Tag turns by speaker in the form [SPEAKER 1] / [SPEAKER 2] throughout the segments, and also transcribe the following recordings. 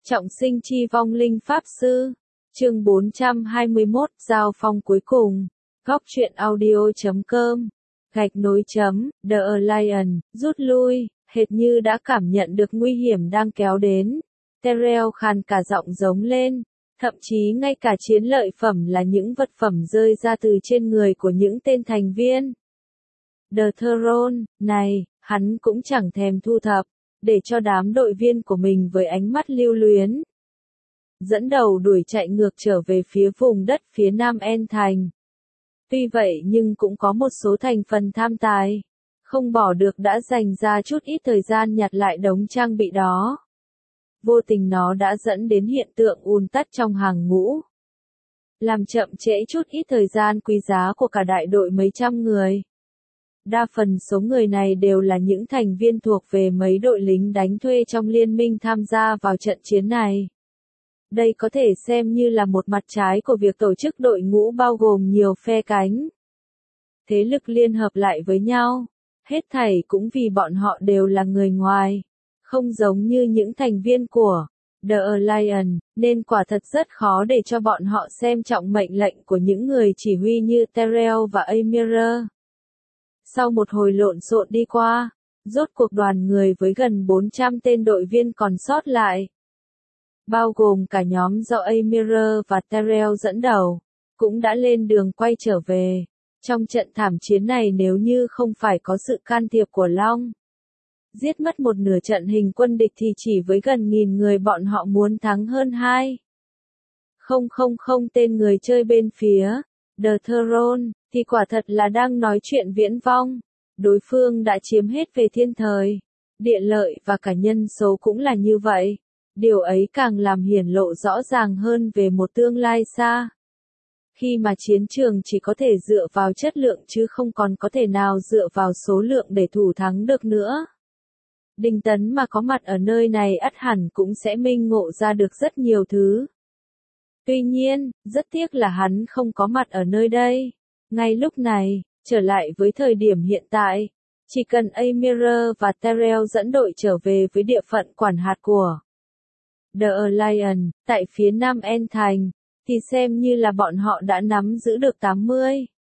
[SPEAKER 1] Trọng sinh chi vong linh pháp sư. Chương 421, giao phong cuối cùng. Góc truyện audio.com. Gạch nối chấm, The Alliance, rút lui, hệt như đã cảm nhận được nguy hiểm đang kéo đến. Terrell khàn cả giọng giống lên, thậm chí ngay cả chiến lợi phẩm là những vật phẩm rơi ra từ trên người của những tên thành viên. The Throne, này, hắn cũng chẳng thèm thu thập, để cho đám đội viên của mình với ánh mắt lưu luyến. Dẫn đầu đuổi chạy ngược trở về phía vùng đất phía nam En Thành. Tuy vậy nhưng cũng có một số thành phần tham tài, không bỏ được đã dành ra chút ít thời gian nhặt lại đống trang bị đó. Vô tình nó đã dẫn đến hiện tượng ùn tắc trong hàng ngũ, làm chậm trễ chút ít thời gian quý giá của cả đại đội mấy trăm người. Đa phần số người này đều là những thành viên thuộc về mấy đội lính đánh thuê trong liên minh tham gia vào trận chiến này. Đây có thể xem như là một mặt trái của việc tổ chức đội ngũ bao gồm nhiều phe cánh. Thế lực liên hợp lại với nhau, hết thảy cũng vì bọn họ đều là người ngoài, không giống như những thành viên của The Alliance, nên quả thật rất khó để cho bọn họ xem trọng mệnh lệnh của những người chỉ huy như Terrell và Amira. Sau một hồi lộn xộn đi qua, rốt cuộc đoàn người với gần 400 tên đội viên còn sót lại, bao gồm cả nhóm do Amira và Terrell dẫn đầu, cũng đã lên đường quay trở về. Trong trận thảm chiến này nếu như không phải có sự can thiệp của Long, giết mất một nửa trận hình quân địch thì chỉ với gần 1000 người bọn họ muốn thắng hơn 2,000 tên người chơi bên phía The Throne, thì quả thật là đang nói chuyện viễn vong. Đối phương đã chiếm hết về thiên thời, địa lợi và cả nhân số cũng là như vậy. Điều ấy càng làm hiển lộ rõ ràng hơn về một tương lai xa. Khi mà chiến trường chỉ có thể dựa vào chất lượng chứ không còn có thể nào dựa vào số lượng để thủ thắng được nữa. Đinh Tấn mà có mặt ở nơi này ắt hẳn cũng sẽ minh ngộ ra được rất nhiều thứ. Tuy nhiên, rất tiếc là hắn không có mặt ở nơi đây. Ngay lúc này, trở lại với thời điểm hiện tại, chỉ cần Amira và Terrell dẫn đội trở về với địa phận quản hạt của The Alliance, tại phía nam En Thành, thì xem như là bọn họ đã nắm giữ được 80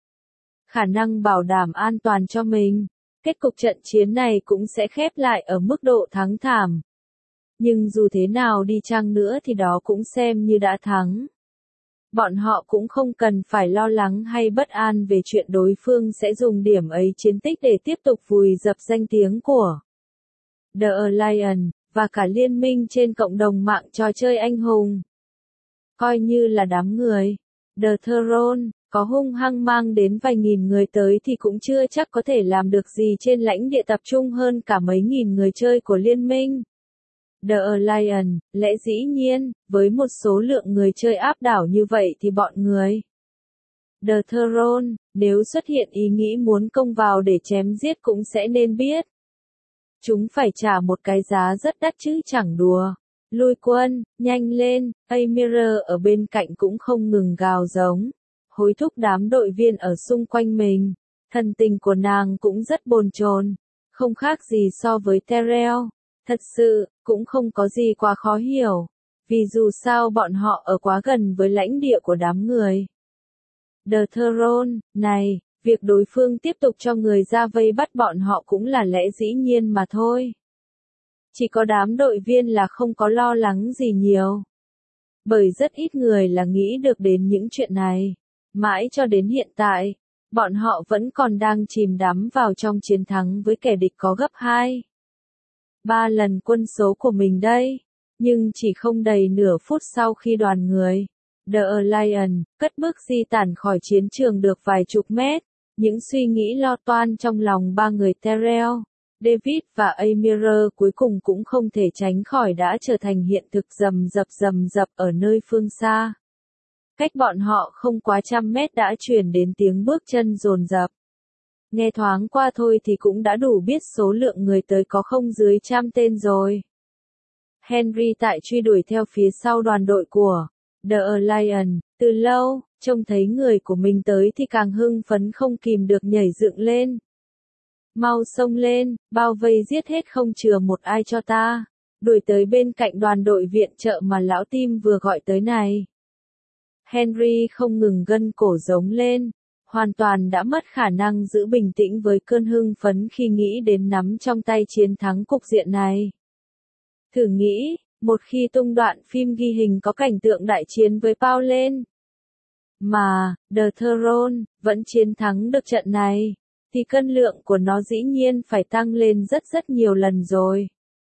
[SPEAKER 1] khả năng bảo đảm an toàn cho mình. Kết cục trận chiến này cũng sẽ khép lại ở mức độ thắng thảm. Nhưng dù thế nào đi chăng nữa thì đó cũng xem như đã thắng. Bọn họ cũng không cần phải lo lắng hay bất an về chuyện đối phương sẽ dùng điểm ấy chiến tích để tiếp tục vùi dập danh tiếng của The Alliance và cả liên minh trên cộng đồng mạng trò chơi anh hùng. Coi như là đám người The Throne có hung hăng mang đến vài nghìn người tới thì cũng chưa chắc có thể làm được gì trên lãnh địa tập trung hơn cả mấy nghìn người chơi của liên minh. The Alliance, lẽ dĩ nhiên, với một số lượng người chơi áp đảo như vậy thì bọn người The Throne, nếu xuất hiện ý nghĩ muốn công vào để chém giết cũng sẽ nên biết. Chúng phải trả một cái giá rất đắt chứ chẳng đùa. Lui quân, nhanh lên, Amira ở bên cạnh cũng không ngừng gào giống, hối thúc đám đội viên ở xung quanh mình. Thần tình của nàng cũng rất bồn chồn, không khác gì so với Terrell. Thật sự, cũng không có gì quá khó hiểu, vì dù sao bọn họ ở quá gần với lãnh địa của đám người The Throne này, việc đối phương tiếp tục cho người ra vây bắt bọn họ cũng là lẽ dĩ nhiên mà thôi. Chỉ có đám đội viên là không có lo lắng gì nhiều, bởi rất ít người là nghĩ được đến những chuyện này. Mãi cho đến hiện tại, bọn họ vẫn còn đang chìm đắm vào trong chiến thắng với kẻ địch có gấp 2-3 lần quân số của mình đây. Nhưng chỉ không đầy nửa phút sau khi đoàn người The Alliance cất bước di tản khỏi chiến trường được vài chục mét, những suy nghĩ lo toan trong lòng ba người Terrell, David và Amira cuối cùng cũng không thể tránh khỏi đã trở thành hiện thực rầm rập ở nơi phương xa. Cách bọn họ không quá 100 mét đã truyền đến tiếng bước chân dồn dập. Nghe thoáng qua thôi thì cũng đã đủ biết số lượng người tới có không dưới 100 tên rồi. Henry tại truy đuổi theo phía sau đoàn đội của The Alliance, từ lâu, trông thấy người của mình tới thì càng hưng phấn không kìm được nhảy dựng lên. Mau xông lên, bao vây giết hết không chừa một ai cho ta. đuổi tới bên cạnh đoàn đội viện trợ mà lão Tim vừa gọi tới này. Henry không ngừng gân cổ giống lên, hoàn toàn đã mất khả năng giữ bình tĩnh với cơn hưng phấn khi nghĩ đến nắm trong tay chiến thắng cục diện này. Thử nghĩ, một khi tung đoạn phim ghi hình có cảnh tượng đại chiến với Paul lên, mà, The Throne, vẫn chiến thắng được trận này, thì cân lượng của nó dĩ nhiên phải tăng lên rất nhiều lần rồi.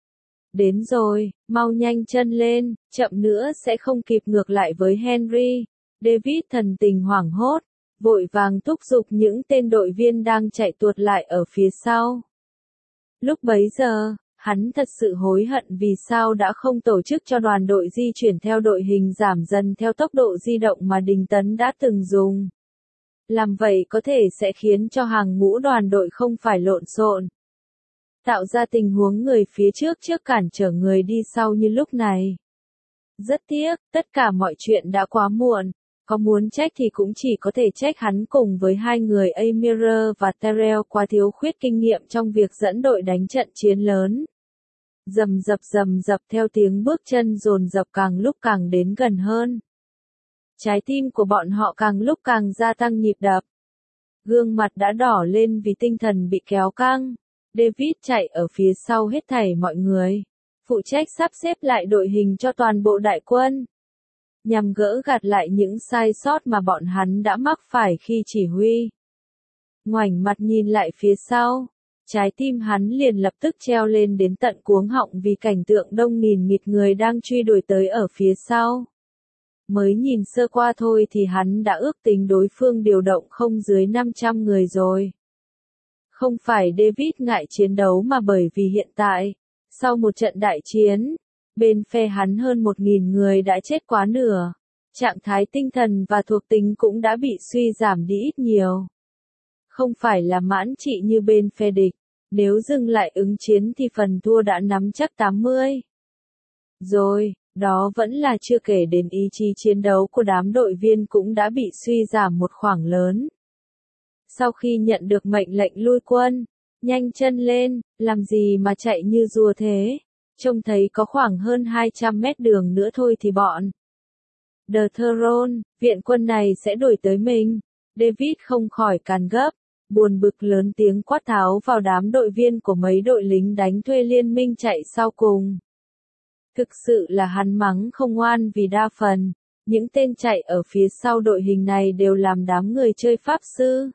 [SPEAKER 1] Đến rồi, mau nhanh chân lên, chậm nữa sẽ không kịp ngược lại với Henry. David thần tình hoảng hốt, vội vàng thúc giục những tên đội viên đang chạy tuột lại ở phía sau. Lúc bấy giờ, hắn thật sự hối hận vì sao đã không tổ chức cho đoàn đội di chuyển theo đội hình giảm dần theo tốc độ di động mà Đình Tấn đã từng dùng. Làm vậy có thể sẽ khiến cho hàng ngũ đoàn đội không phải lộn xộn, tạo ra tình huống người phía trước cản trở người đi sau như lúc này. Rất tiếc, tất cả mọi chuyện đã quá muộn. Có muốn trách thì cũng chỉ có thể trách hắn cùng với hai người Amir và Terrell quá thiếu khuyết kinh nghiệm trong việc dẫn đội đánh trận chiến lớn. Rầm rập theo tiếng bước chân dồn dập càng lúc càng đến gần hơn. Trái tim của bọn họ càng lúc càng gia tăng nhịp đập. Gương mặt đã đỏ lên vì tinh thần bị kéo căng. David chạy ở phía sau hết thảy mọi người, phụ trách sắp xếp lại đội hình cho toàn bộ đại quân, nhằm gỡ gạt lại những sai sót mà bọn hắn đã mắc phải khi chỉ huy. Ngoảnh mặt nhìn lại phía sau, trái tim hắn liền lập tức treo lên đến tận cuống họng vì cảnh tượng đông nghìn nghịt người đang truy đuổi tới ở phía sau. Mới nhìn sơ qua thôi thì hắn đã ước tính đối phương điều động không dưới 500 người rồi. Không phải David ngại chiến đấu mà bởi vì hiện tại, sau một trận đại chiến, bên phe hắn hơn 1.000 người đã chết quá nửa. Trạng thái tinh thần và thuộc tính cũng đã bị suy giảm đi ít nhiều. Không phải là mãn trị như bên phe địch, nếu dừng lại ứng chiến thì phần thua đã nắm chắc 80. Rồi, đó vẫn là chưa kể đến ý chí chiến đấu của đám đội viên cũng đã bị suy giảm một khoảng lớn. Sau khi nhận được mệnh lệnh lui quân, nhanh chân lên, làm gì mà chạy như rùa thế, trông thấy có khoảng hơn 200 mét đường nữa thôi thì bọn The Throne, viện quân này sẽ đuổi tới mình. David không khỏi càn gấp, buồn bực lớn tiếng quát tháo vào đám đội viên của mấy đội lính đánh thuê liên minh chạy sau cùng. Thực sự là hắn mắng không ngoan vì đa phần, những tên chạy ở phía sau đội hình này đều làm đám người chơi pháp sư.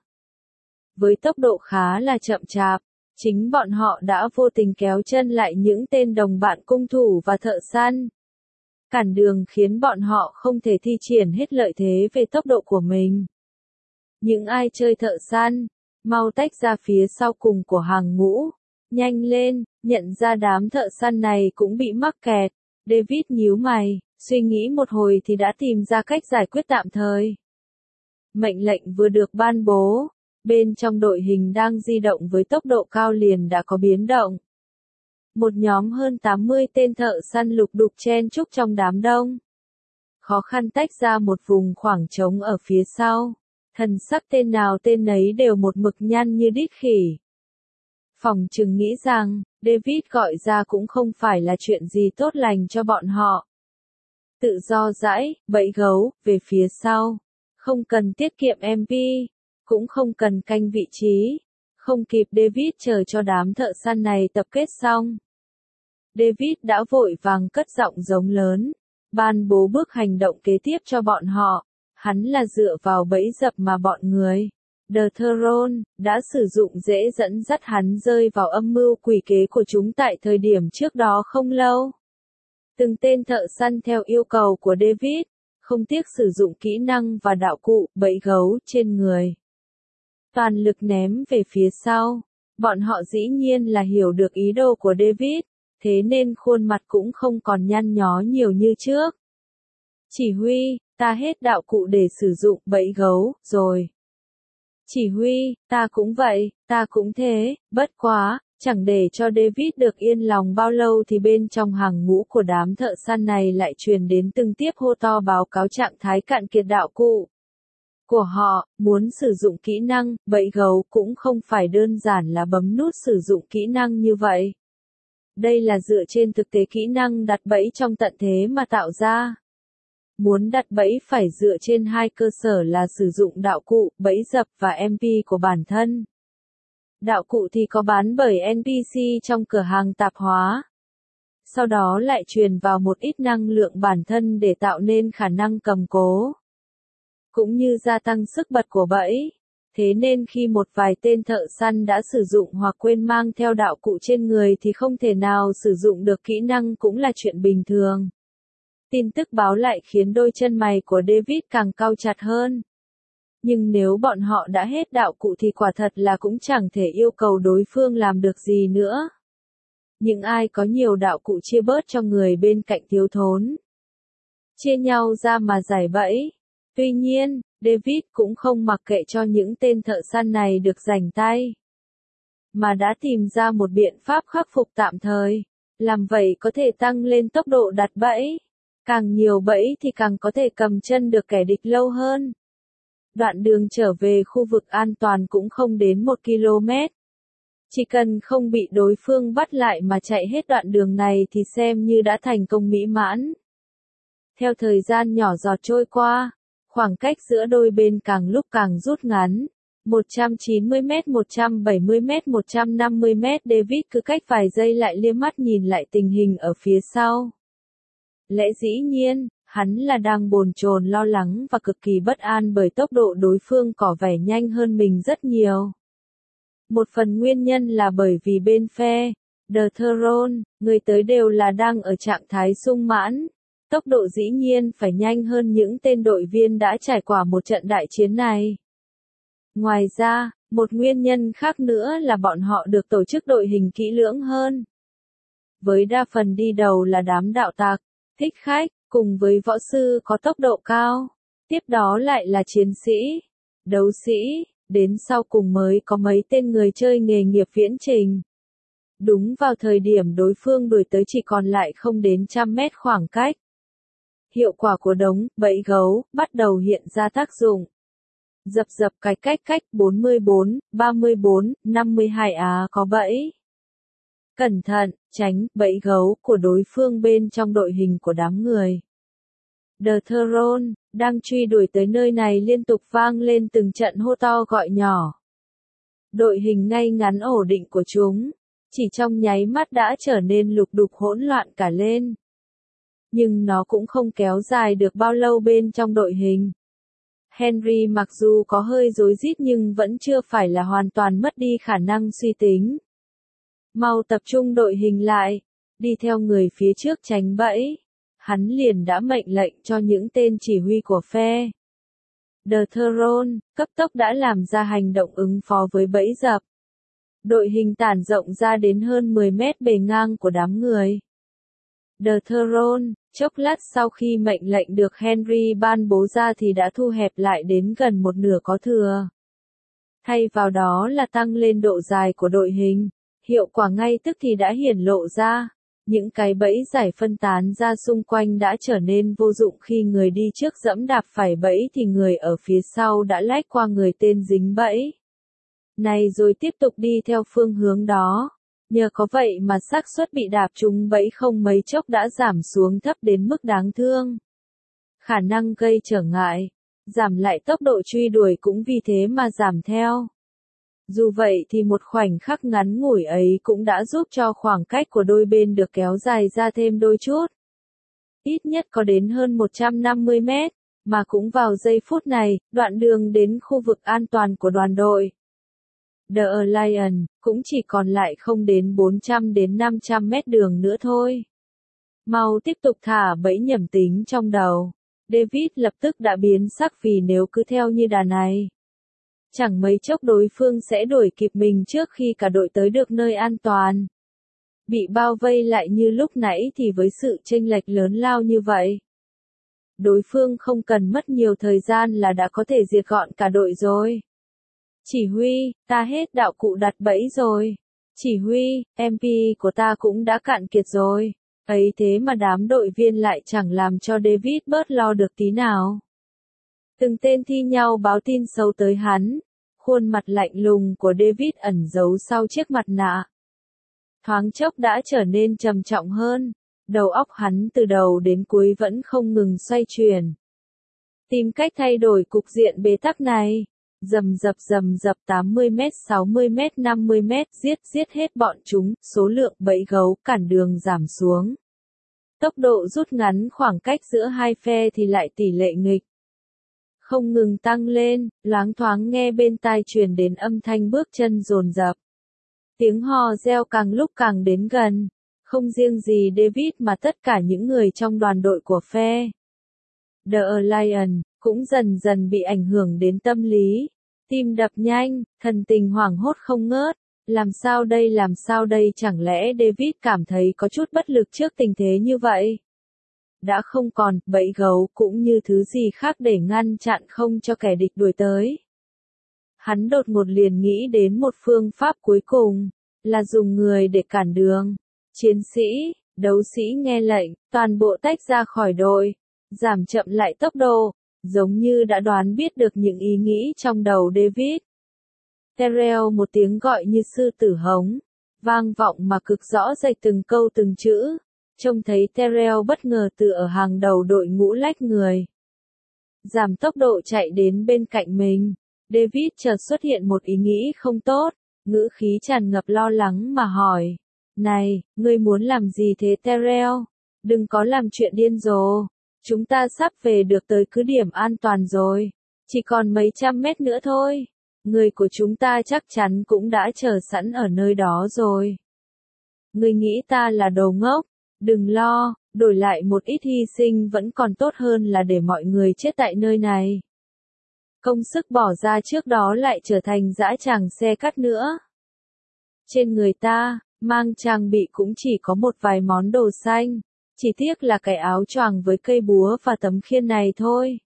[SPEAKER 1] Với tốc độ khá là chậm chạp, chính bọn họ đã vô tình kéo chân lại những tên đồng bạn cung thủ và thợ săn. Cản đường khiến bọn họ không thể thi triển hết lợi thế về tốc độ của mình. Những ai chơi thợ săn, mau tách ra phía sau cùng của hàng ngũ. Nhanh lên, nhận ra đám thợ săn này cũng bị mắc kẹt. David nhíu mày, suy nghĩ một hồi thì đã tìm ra cách giải quyết tạm thời. Mệnh lệnh vừa được ban bố, bên trong đội hình đang di động với tốc độ cao liền đã có biến động. Một nhóm hơn 80 tên thợ săn lục đục chen chúc trong đám đông. Khó khăn tách ra một vùng khoảng trống ở phía sau. Thần sắc tên nào tên nấy đều một mực nhăn như đít khỉ. Phòng trừng nghĩ rằng, David gọi ra cũng không phải là chuyện gì tốt lành cho bọn họ. Tự do dãi, bẫy gấu, về phía sau. Không cần tiết kiệm MP, cũng không cần canh vị trí. Không kịp David chờ cho đám thợ săn này tập kết xong. David đã vội vàng cất giọng giống lớn, ban bố bước hành động kế tiếp cho bọn họ. Hắn là dựa vào bẫy dập mà bọn người The Throne đã sử dụng dễ dẫn dắt hắn rơi vào âm mưu quỷ kế của chúng tại thời điểm trước đó không lâu. Từng tên thợ săn theo yêu cầu của David, không tiếc sử dụng kỹ năng và đạo cụ bẫy gấu trên người. Toàn lực ném về phía sau. Bọn họ dĩ nhiên là hiểu được ý đồ của David, thế nên khuôn mặt cũng không còn nhăn nhó nhiều như trước. Chỉ huy, ta hết đạo cụ để sử dụng bẫy gấu, rồi. Chỉ huy, ta cũng vậy, ta cũng thế, bất quá, chẳng để cho David được yên lòng bao lâu thì bên trong hàng ngũ của đám thợ săn này lại truyền đến từng tiếp hô to báo cáo trạng thái cạn kiệt đạo cụ của họ. Muốn sử dụng kỹ năng, bẫy gấu cũng không phải đơn giản là bấm nút sử dụng kỹ năng như vậy. Đây là dựa trên thực tế kỹ năng đặt bẫy trong tận thế mà tạo ra. Muốn đặt bẫy phải dựa trên hai cơ sở là sử dụng đạo cụ, bẫy dập và MP của bản thân. Đạo cụ thì có bán bởi NPC trong cửa hàng tạp hóa. Sau đó lại truyền vào một ít năng lượng bản thân để tạo nên khả năng cầm cố, cũng như gia tăng sức bật của bẫy. Thế nên khi một vài tên thợ săn đã sử dụng hoặc quên mang theo đạo cụ trên người thì không thể nào sử dụng được kỹ năng cũng là chuyện bình thường. Tin tức báo lại khiến đôi chân mày của David càng cau chặt hơn. Nhưng nếu bọn họ đã hết đạo cụ thì quả thật là cũng chẳng thể yêu cầu đối phương làm được gì nữa. Những ai có nhiều đạo cụ chia bớt cho người bên cạnh thiếu thốn. Chia nhau ra mà giải bẫy. Tuy nhiên, David cũng không mặc kệ cho những tên thợ săn này được rảnh tay, mà đã tìm ra một biện pháp khắc phục tạm thời. Làm vậy có thể tăng lên tốc độ đặt bẫy. Càng nhiều bẫy thì càng có thể cầm chân được kẻ địch lâu hơn. Đoạn đường trở về khu vực an toàn cũng không đến 1 km. Chỉ cần không bị đối phương bắt lại mà chạy hết đoạn đường này thì xem như đã thành công mỹ mãn. Theo thời gian nhỏ giọt trôi qua, khoảng cách giữa đôi bên càng lúc càng rút ngắn. 190m, 170m, 150m. David cứ cách vài giây lại liếc mắt nhìn lại tình hình ở phía sau. Lẽ dĩ nhiên, hắn là đang bồn chồn lo lắng và cực kỳ bất an bởi tốc độ đối phương có vẻ nhanh hơn mình rất nhiều. Một phần nguyên nhân là bởi vì bên phe The Throne, người tới đều là đang ở trạng thái sung mãn. Tốc độ dĩ nhiên phải nhanh hơn những tên đội viên đã trải qua một trận đại chiến này. Ngoài ra, một nguyên nhân khác nữa là bọn họ được tổ chức đội hình kỹ lưỡng hơn. Với đa phần đi đầu là đám đạo tặc, thích khách, cùng với võ sư có tốc độ cao. Tiếp đó lại là chiến sĩ, đấu sĩ, đến sau cùng mới có mấy tên người chơi nghề nghiệp viễn trình. Đúng vào thời điểm đối phương đuổi tới chỉ còn lại không đến 100 mét khoảng cách. Hiệu quả của đống bẫy gấu bắt đầu hiện ra tác dụng. Dập dập cái cách 44, 34, 52 có bẫy. Cẩn thận, tránh bẫy gấu của đối phương bên trong đội hình của đám người. The Throne đang truy đuổi tới nơi này liên tục vang lên từng trận hô to gọi nhỏ. Đội hình ngay ngắn ổn định của chúng, chỉ trong nháy mắt đã trở nên lục đục hỗn loạn cả lên. Nhưng nó cũng không kéo dài được bao lâu bên trong đội hình. Henry mặc dù có hơi rối rít nhưng vẫn chưa phải là hoàn toàn mất đi khả năng suy tính. Mau tập trung đội hình lại, đi theo người phía trước tránh bẫy. Hắn liền đã mệnh lệnh cho những tên chỉ huy của phe The Throne, cấp tốc đã làm ra hành động ứng phó với bẫy dập. Đội hình tản rộng ra đến hơn 10 mét bề ngang của đám người. The Throne, chốc lát sau khi mệnh lệnh được Henry ban bố ra thì đã thu hẹp lại đến gần một nửa có thừa. Thay vào đó là tăng lên độ dài của đội hình, hiệu quả ngay tức thì đã hiển lộ ra. Những cái bẫy giải phân tán ra xung quanh đã trở nên vô dụng khi người đi trước dẫm đạp phải bẫy thì người ở phía sau đã lách qua người tên dính bẫy này rồi tiếp tục đi theo phương hướng đó. Nhờ có vậy mà xác suất bị đạp trúng bẫy không mấy chốc đã giảm xuống thấp đến mức đáng thương. Khả năng gây trở ngại, giảm lại tốc độ truy đuổi cũng vì thế mà giảm theo. Dù vậy thì một khoảnh khắc ngắn ngủi ấy cũng đã giúp cho khoảng cách của đôi bên được kéo dài ra thêm đôi chút. Ít nhất có đến hơn 150 mét, mà cũng vào giây phút này, đoạn đường đến khu vực an toàn của đoàn đội The Alliance cũng chỉ còn lại không đến 400 đến 500 mét đường nữa thôi. Mau tiếp tục thả bẫy nhẩm tính trong đầu. David lập tức đã biến sắc vì nếu cứ theo như đà này, chẳng mấy chốc đối phương sẽ đuổi kịp mình trước khi cả đội tới được nơi an toàn. Bị bao vây lại như lúc nãy thì với sự chênh lệch lớn lao như vậy, đối phương không cần mất nhiều thời gian là đã có thể diệt gọn cả đội rồi. Chỉ huy, ta hết đạo cụ đặt bẫy rồi. Chỉ huy, MP của ta cũng đã cạn kiệt rồi. Ấy thế mà đám đội viên lại chẳng làm cho David bớt lo được tí nào. Từng tên thi nhau báo tin xấu tới hắn. Khuôn mặt lạnh lùng của David ẩn giấu sau chiếc mặt nạ. thoáng chốc đã trở nên trầm trọng hơn, đầu óc hắn từ đầu đến cuối vẫn không ngừng xoay chuyển. Tìm cách thay đổi cục diện bế tắc này. Rầm rập 80 mét, 60 mét, 50 mét, giết hết bọn chúng, số lượng bẫy gấu cản đường giảm xuống. Tốc độ rút ngắn, khoảng cách giữa hai phe thì lại tỷ lệ nghịch không ngừng tăng lên, loáng thoáng nghe bên tai truyền đến âm thanh bước chân dồn dập. Tiếng hò reo càng lúc càng đến gần, không riêng gì David mà tất cả những người trong đoàn đội của phe The Alliance cũng dần dần bị ảnh hưởng đến tâm lý, tim đập nhanh, thần tình hoảng hốt không ngớt. Làm sao đây, chẳng lẽ David cảm thấy có chút bất lực trước tình thế như vậy? Đã không còn bẫy gấu cũng như thứ gì khác để ngăn chặn không cho kẻ địch đuổi tới. Hắn đột ngột liền nghĩ đến một phương pháp cuối cùng, là dùng người để cản đường. Chiến sĩ, đấu sĩ nghe lệnh, toàn bộ tách ra khỏi đội, giảm chậm lại tốc độ, giống như đã đoán biết được những ý nghĩ trong đầu David. Terrell một tiếng gọi như sư tử hống, vang vọng mà cực rõ rệt từng câu từng chữ. Trông thấy Terrell bất ngờ từ ở hàng đầu đội ngũ lách người, giảm tốc độ chạy đến bên cạnh mình. David chợt xuất hiện một ý nghĩ không tốt, ngữ khí tràn ngập lo lắng mà hỏi. Này, ngươi muốn làm gì thế Terrell? Đừng có làm chuyện điên rồ. Chúng ta sắp về được tới cứ điểm an toàn rồi. Chỉ còn mấy trăm mét nữa thôi. Người của chúng ta chắc chắn cũng đã chờ sẵn ở nơi đó rồi. Ngươi nghĩ ta là đồ ngốc? Đừng lo, đổi lại một ít hy sinh vẫn còn tốt hơn là để mọi người chết tại nơi này. Công sức bỏ ra trước đó lại trở thành dã tràng xe cắt nữa. Trên người ta, mang trang bị cũng chỉ có một vài món đồ xanh, chỉ tiếc là cái áo choàng với cây búa và tấm khiên này thôi.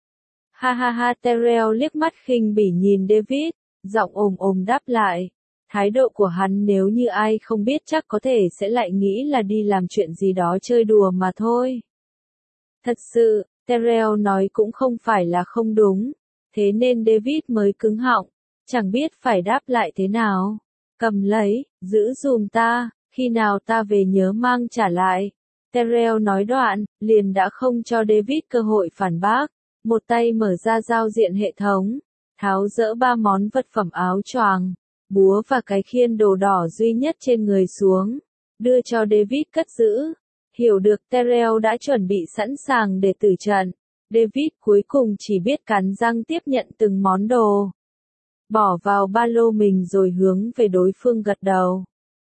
[SPEAKER 1] Ha ha ha, Terrell liếc mắt khinh bỉ nhìn David, giọng ồm đáp lại. Thái độ của hắn nếu như ai không biết chắc có thể sẽ lại nghĩ là đi làm chuyện gì đó chơi đùa mà thôi. Thật sự, Terrell nói cũng không phải là không đúng, thế nên David mới cứng họng, chẳng biết phải đáp lại thế nào. Cầm lấy, giữ dùm ta, khi nào ta về nhớ mang trả lại. Terrell nói đoạn, liền đã không cho David cơ hội phản bác, một tay mở ra giao diện hệ thống, tháo dỡ 3 món vật phẩm áo choàng, búa và cái khiên đồ đỏ duy nhất trên người xuống, đưa cho David cất giữ. Hiểu được Terrell đã chuẩn bị sẵn sàng để tử trận, David cuối cùng chỉ biết cắn răng tiếp nhận từng món đồ, bỏ vào ba lô mình rồi hướng về đối phương gật đầu.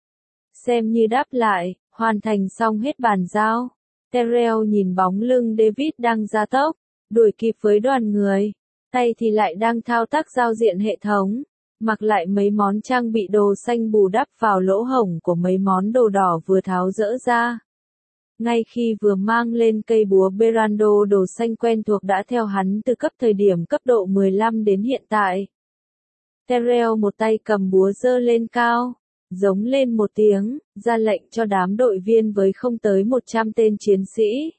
[SPEAKER 1] Xem như đáp lại, hoàn thành xong hết bàn giao. Terrell nhìn bóng lưng David đang gia tốc, đuổi kịp với đoàn người, tay thì lại đang thao tác giao diện hệ thống, mặc lại mấy món trang bị đồ xanh bù đắp vào lỗ hổng của mấy món đồ đỏ vừa tháo dỡ ra. Ngay khi vừa mang lên cây búa Berando đồ xanh quen thuộc đã theo hắn từ cấp thời điểm cấp độ 15 đến hiện tại. Terrell một tay cầm búa giơ lên cao, giống lên một tiếng, ra lệnh cho đám đội viên với không tới 100 tên chiến sĩ.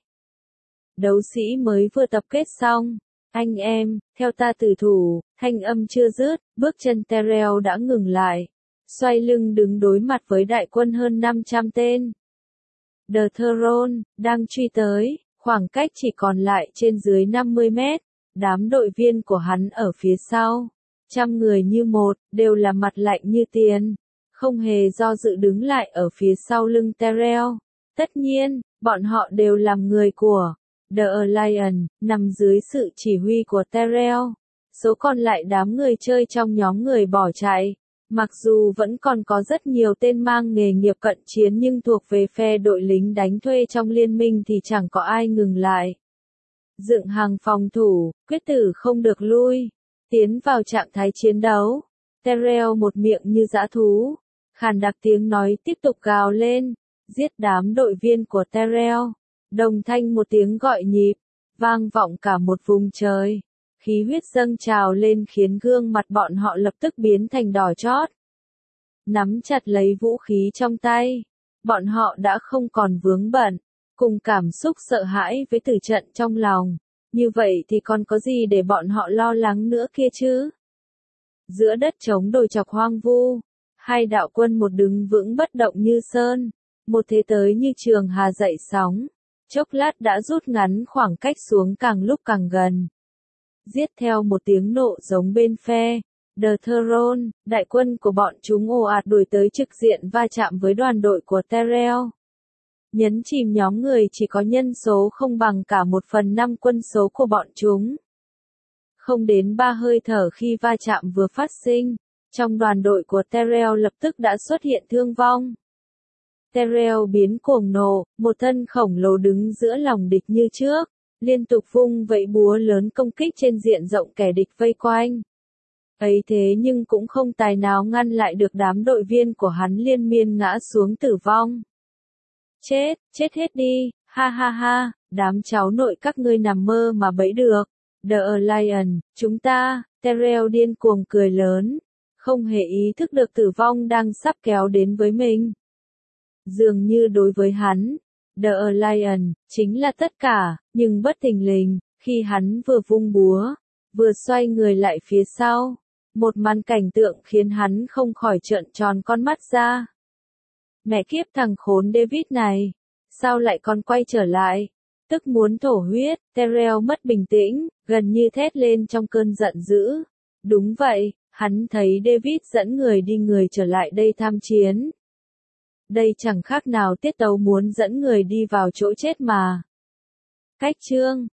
[SPEAKER 1] Đấu sĩ mới vừa tập kết xong. Anh em, theo ta tử thủ, thanh âm chưa dứt, bước chân Terrell đã ngừng lại. Xoay lưng đứng đối mặt với đại quân hơn 500 tên. The Throne, đang truy tới, khoảng cách chỉ còn lại trên dưới 50 mét. Đám đội viên của hắn ở phía sau. 100 người như một, đều là mặt lạnh như tiền. Không hề do dự đứng lại ở phía sau lưng Terrell. Tất nhiên, bọn họ đều làm người của The Alliance, nằm dưới sự chỉ huy của Terrell. Số còn lại đám người chơi trong nhóm người bỏ chạy. Mặc dù vẫn còn có rất nhiều tên mang nghề nghiệp cận chiến nhưng thuộc về phe đội lính đánh thuê trong liên minh thì chẳng có ai ngừng lại. Dựng hàng phòng thủ, quyết tử không được lui. Tiến vào trạng thái chiến đấu. Terrell một miệng như dã thú. Khàn đặc tiếng nói tiếp tục gào lên. Giết đám đội viên của Terrell. Đồng thanh một tiếng gọi nhịp, vang vọng cả một vùng trời. Khí huyết dâng trào lên khiến gương mặt bọn họ lập tức biến thành đỏ chót. Nắm chặt lấy vũ khí trong tay, bọn họ đã không còn vướng bận, cùng cảm xúc sợ hãi với tử trận trong lòng. Như vậy thì còn có gì để bọn họ lo lắng nữa kia chứ? Giữa đất trống đồi chọc hoang vu, Hai đạo quân một đứng vững bất động như sơn, một thế tới như trường hà dậy sóng, chốc lát đã rút ngắn khoảng cách xuống càng lúc càng gần. Giết theo một tiếng nộ giống bên phe The Throne, đại quân của bọn chúng ồ ạt đuổi tới trực diện va chạm với đoàn đội của Tyrell. Nhấn chìm nhóm người chỉ có nhân số không bằng cả 1/5 quân số của bọn chúng. Không đến 3 hơi thở khi va chạm vừa phát sinh, trong đoàn đội của Tyrell lập tức đã xuất hiện thương vong. Tyrell biến cuồng nộ, một thân khổng lồ đứng giữa lòng địch như trước, liên tục vung vẫy búa lớn công kích trên diện rộng kẻ địch vây quanh. Ấy thế nhưng cũng không tài nào ngăn lại được đám đội viên của hắn liên miên ngã xuống tử vong. Chết hết đi, ha ha ha, đám cháu nội các ngươi nằm mơ mà bẫy được. The Lion, chúng ta, Tyrell điên cuồng cười lớn, không hề ý thức được tử vong đang sắp kéo đến với mình. Dường như đối với hắn, The Lion, chính là tất cả, nhưng bất thình lình, khi hắn vừa vung búa, vừa xoay người lại phía sau, một màn cảnh tượng khiến hắn không khỏi trợn tròn con mắt ra. Mẹ kiếp thằng khốn David này, sao lại còn quay trở lại? Tức muốn thổ huyết, Tyrell mất bình tĩnh, gần như thét lên trong cơn giận dữ. Đúng vậy, hắn thấy David dẫn người trở lại đây tham chiến. Đây chẳng khác nào tiết tấu muốn dẫn người đi vào chỗ chết mà. Cách chương